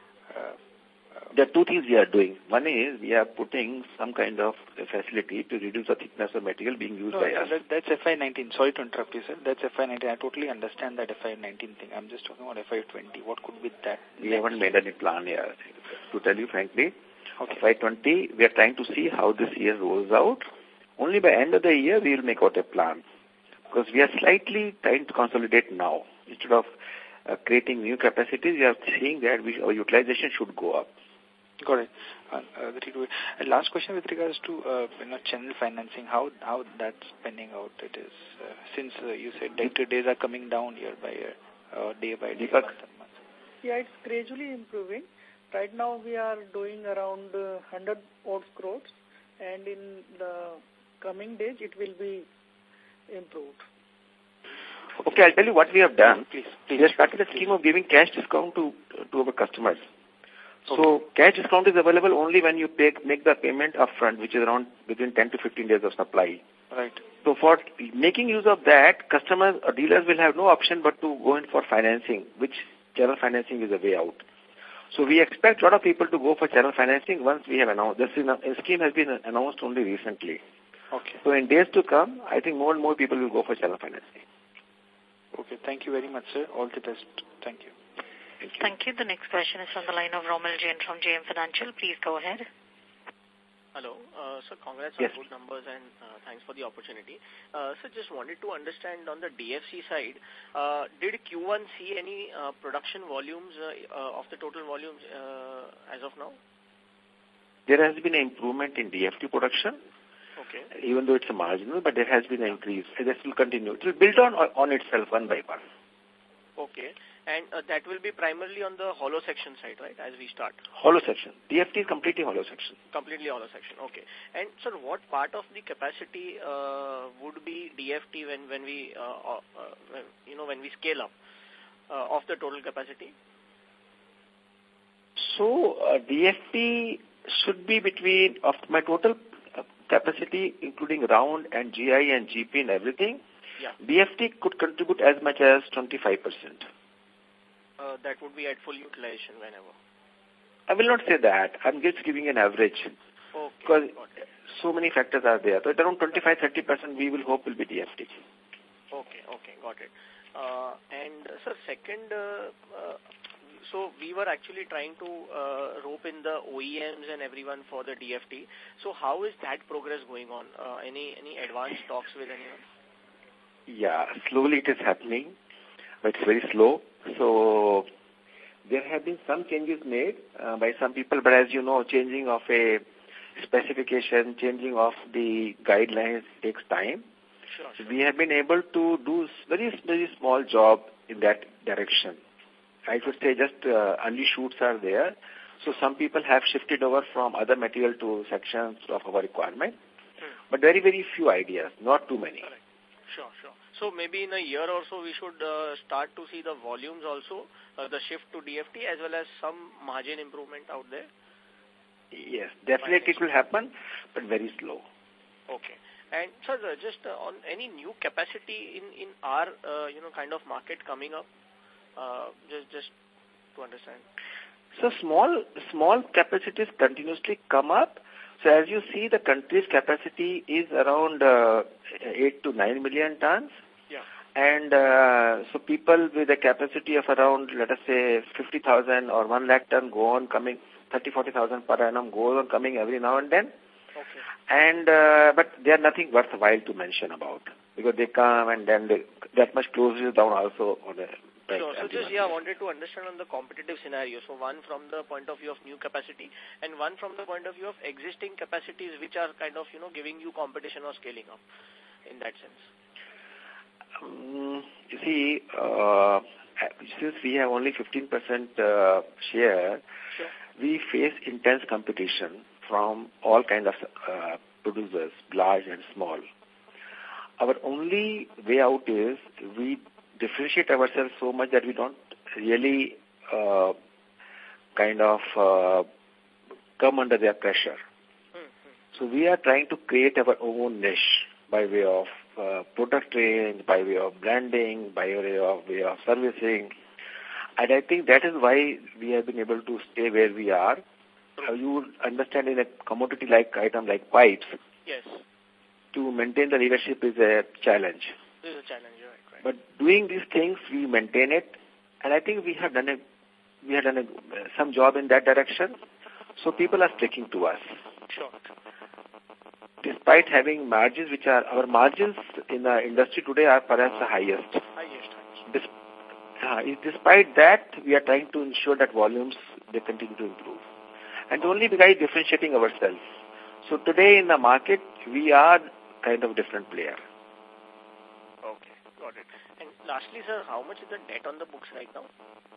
There are 2 things we are doing. One is we are putting some kind of facility to reduce the thickness of material being used by us. That's FY19. Sorry to interrupt you, sir. That's FY19. I totally understand that FY19 thing. I'm just talking about FY20. What could be that? We haven't made any plan yet. To tell you frankly, okay. FY20, we are trying to see how this year rolls out. Only by end of the year, we will make out a plan. Because we are slightly trying to consolidate now. Instead of creating new capacities, we are seeing that our utilization should go up. Got it. Very good. And last question with regards to channel financing, how that's panning out. It is since you said debtor days are coming down year by year, day by day, month and month. Yeah, it's gradually improving. Right now we are doing around 100 odd crores, and in the coming days it will be improved. Okay, I'll tell you what we have done. Please. We have started a scheme of giving cash discount to our customers. So cash discount is available only when you make the payment upfront, which is around within 10 to 15 days of supply. Right. So for making use of that, customers or dealers will have no option but to go in for financing, which channel financing is a way out. So we expect a lot of people to go for channel financing once we have announced. This scheme has been announced only recently. Okay. So in days to come, I think more and more people will go for channel financing. Okay. Thank you very much, sir. All the best. Thank you. Thank you. The next question is from the line of Romil Jain from JM Financial. Please go ahead. Hello. So congrats yes. on good numbers and thanks for the opportunity. So just wanted to understand on the DFC side, did Q1 see any production volumes of the total volumes as of now? There has been an improvement in DFT production. Okay. Even though it's a marginal, but there has been an increase. This will continue. It will build on itself one by one. Okay. And that will be primarily on the hollow section side, right, as we start? Hollow section. DFT is completely hollow section. Completely hollow section, okay. And, sir, what part of the capacity would be DFT when we scale up of the total capacity? So, DFT should be between, of my total capacity, including round and GI and GP and everything, yeah. DFT could contribute as much as 25%. That would be at full utilization whenever? I will not say that. I'm just giving an average. Okay. Because so many factors are there. So around 25-30% we will hope will be DFT. Okay, got it. And, sir, second, so we were actually trying to rope in the OEMs and everyone for the DFT. So how is that progress going on? Any advanced talks with anyone? Yeah, slowly it is happening, but it's very slow. So there have been some changes made by some people, but as you know, changing of a specification, changing of the guidelines takes time. Sure. We have been able to do very, very small job in that direction. I should say just early shoots are there. So some people have shifted over from other material to sections of our requirement. But very, very few ideas, not too many. Correct. Sure. So maybe in a year or so we should start to see the volumes also, the shift to DFT as well as some margin improvement out there? Yes, definitely it will happen, but very slow. Okay. And sir, just on any new capacity in our kind of market coming up, just to understand. So small capacities continuously come up. So as you see, the country's capacity is around 8 to 9 million tons. Yeah. And so people with a capacity of around, let us say, 50,000 or 1 lakh ton go on coming, 30-40,000 per annum goes on coming every now and then. Okay. And but they are nothing worthwhile to mention about because they come and then that much closes down also on the. Sure. So just, I wanted to understand on the competitive scenario. So one from the point of view of new capacity and one from the point of view of existing capacities which are kind of, giving you competition or scaling up in that sense. You see, since we have only 15% share, sure. We face intense competition from all kinds of producers, large and small. Our only way out is we differentiate ourselves so much that we don't really come under their pressure. So we are trying to create our own niche by way of product range, by way of branding, by way of servicing. And I think that is why we have been able to stay where we are. You would understand in a commodity-like item like pipes, yes, to maintain the leadership is a challenge. This is a challenge, right. But doing these things, we maintain it, and I think we have done some job in that direction. So people are sticking to us. Sure. Despite having margins, which are our margins in the industry today are perhaps the highest. Despite that, we are trying to ensure that volumes they continue to improve, and only by differentiating ourselves. So today in the market, we are kind of different player. Okay, got it. And lastly, sir, how much is the debt on the books right now?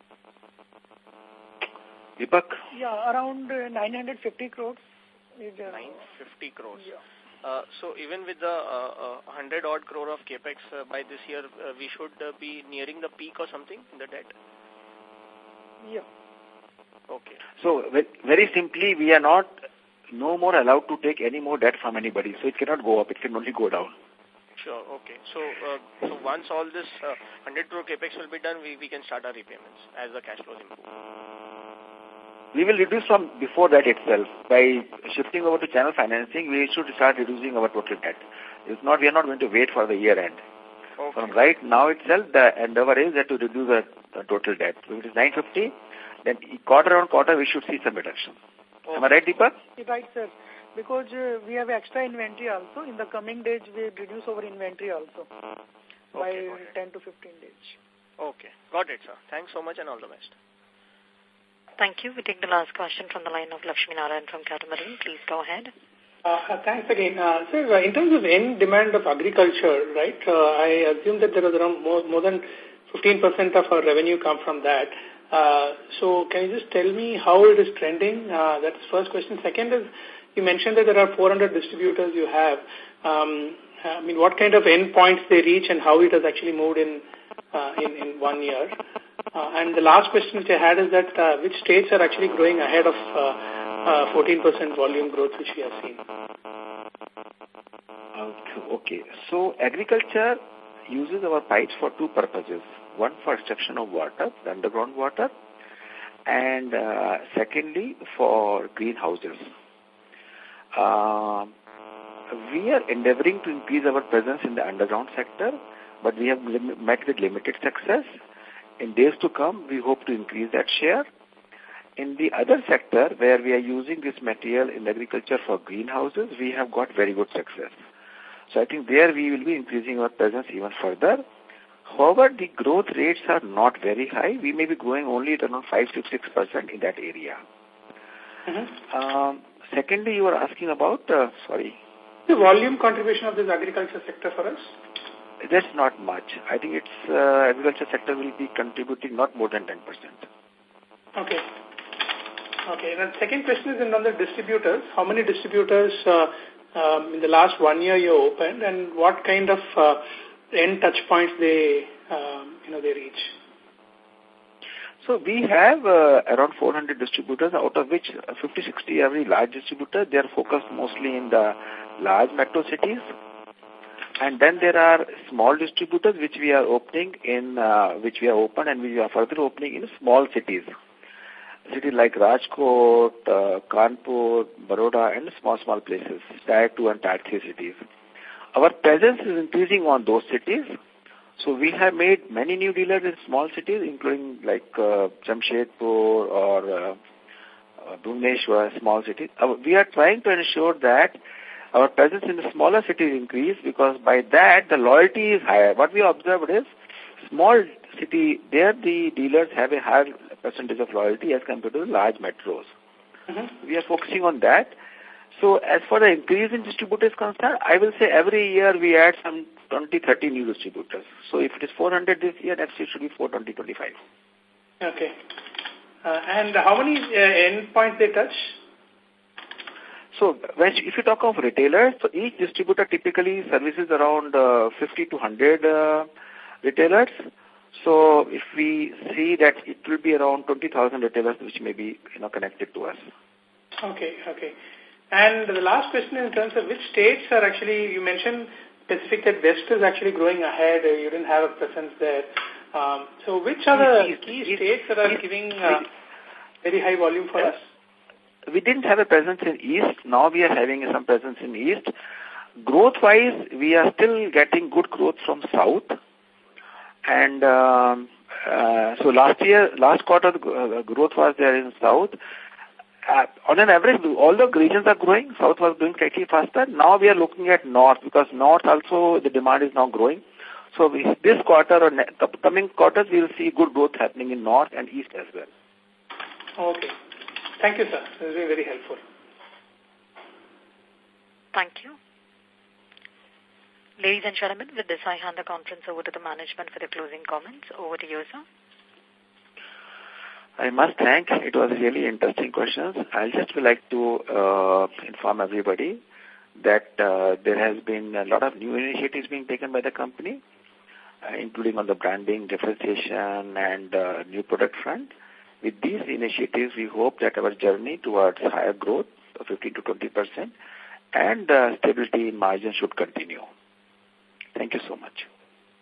Deepak? Yeah, around 950 crores. 950 crores. Yeah. So even with the 100 odd crore of capex by this year, we should be nearing the peak or something in the debt? Yeah. Okay. So very simply, we are no more allowed to take any more debt from anybody. So it cannot go up, it can only go down. Sure, okay. So once all this 100 crore capex will be done, we can start our repayments as the cash flows improve. We will reduce from before that itself. By shifting over to channel financing, we should start reducing our total debt. We are not going to wait for the year end. Okay. From right now itself, the endeavor is that to reduce the the total debt. So if it is 950, then quarter on quarter we should see some reduction. Okay. Am I right, Deepak? Right, sir. Because we have extra inventory also. In the coming days, we reduce our inventory also by 10 to 15 days. Okay. Got it, sir. Thanks so much and all the best. Thank you. We take the last question from the line of Lakshmi Narayan from Catamaran. Please go ahead. Thanks again. Sir, in terms of end demand of agriculture, right, I assume that there was around more than 15% of our revenue come from that. So can you just tell me how it is trending? That's the first question. Second is, you mentioned that there are 400 distributors you have. I mean, what kind of endpoints they reach and how it has actually moved in 1 year? And the last question which I had is that which states are actually growing ahead of 14% volume growth which we have seen? Okay. So agriculture uses our pipes for two purposes. One for extraction of water, the underground water, and secondly for greenhouses. We are endeavoring to increase our presence in the underground sector, but we have met with limited success. In days to come, we hope to increase that share. In the other sector, where we are using this material in agriculture for greenhouses, we have got very good success. So I think there we will be increasing our presence even further. However, the growth rates are not very high. We may be growing only at around 5 to 6% in that area. Secondly, you were asking about, the volume contribution of this agriculture sector for us? That's not much. I think it's agriculture sector will be contributing not more than 10%. Okay. Okay. And the second question is on the distributors. How many distributors in the last 1 year you opened, and what kind of end touch points they reach? So we have around 400 distributors, out of which 50-60 are very large distributors. They are focused mostly in the large metro cities. And then there are small distributors which we are opening in, which we are open and we are further opening in small cities. Cities like Rajkot, Kanpur, Baroda, and small places, Tier 2 and Tier 3 cities. Our presence is increasing on those cities. So we have made many new dealers in small cities, including like Jamshedpur or Bhubaneswar, small cities. We are trying to ensure that our presence in the smaller cities increase, because by that the loyalty is higher. What we observed is small city, there the dealers have a higher percentage of loyalty as compared to the large metros. We are focusing on that. So as for the increase in distributors concerned, I will say every year we add some 20-30 new distributors. So if it is 400 this year, next year should be 420-25. Okay. And how many endpoints they touch? So if you talk of retailers, so each distributor typically services around 50 to 100 retailers. So if we see that it will be around 20,000 retailers which may be connected to us. Okay, okay. And the last question in terms of which states are actually, you mentioned specific that West is actually growing ahead, you didn't have a presence there. So which are the key states that are giving very high volume for us? We didn't have a presence in East. Now we are having some presence in East. Growth-wise, we are still getting good growth from South. And so last quarter, the growth was there in South. On an average, all the regions are growing. South was growing slightly faster. Now we are looking at North, because North also the demand is now growing. So this quarter or the coming quarters, we will see good growth happening in North and East as well. Okay. Thank you, sir. This is very helpful. Thank you. Ladies and gentlemen, with this I hand the conference over to the management for the closing comments. Over to you, sir. I must thank. It was really interesting questions. I just would like to inform everybody that there has been a lot of new initiatives being taken by the company, including on the branding, differentiation, and new product front. With these initiatives, we hope that our journey towards higher growth of 15 to 20% and stability in margin should continue. Thank you so much.